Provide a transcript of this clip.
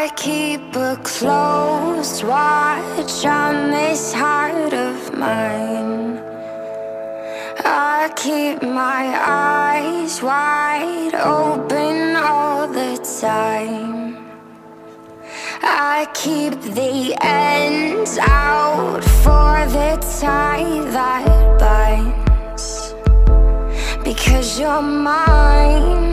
I keep a close watch on this heart of mine. I keep my eyes wide open all the time. I keep the ends out for the tie that binds, because you're mine.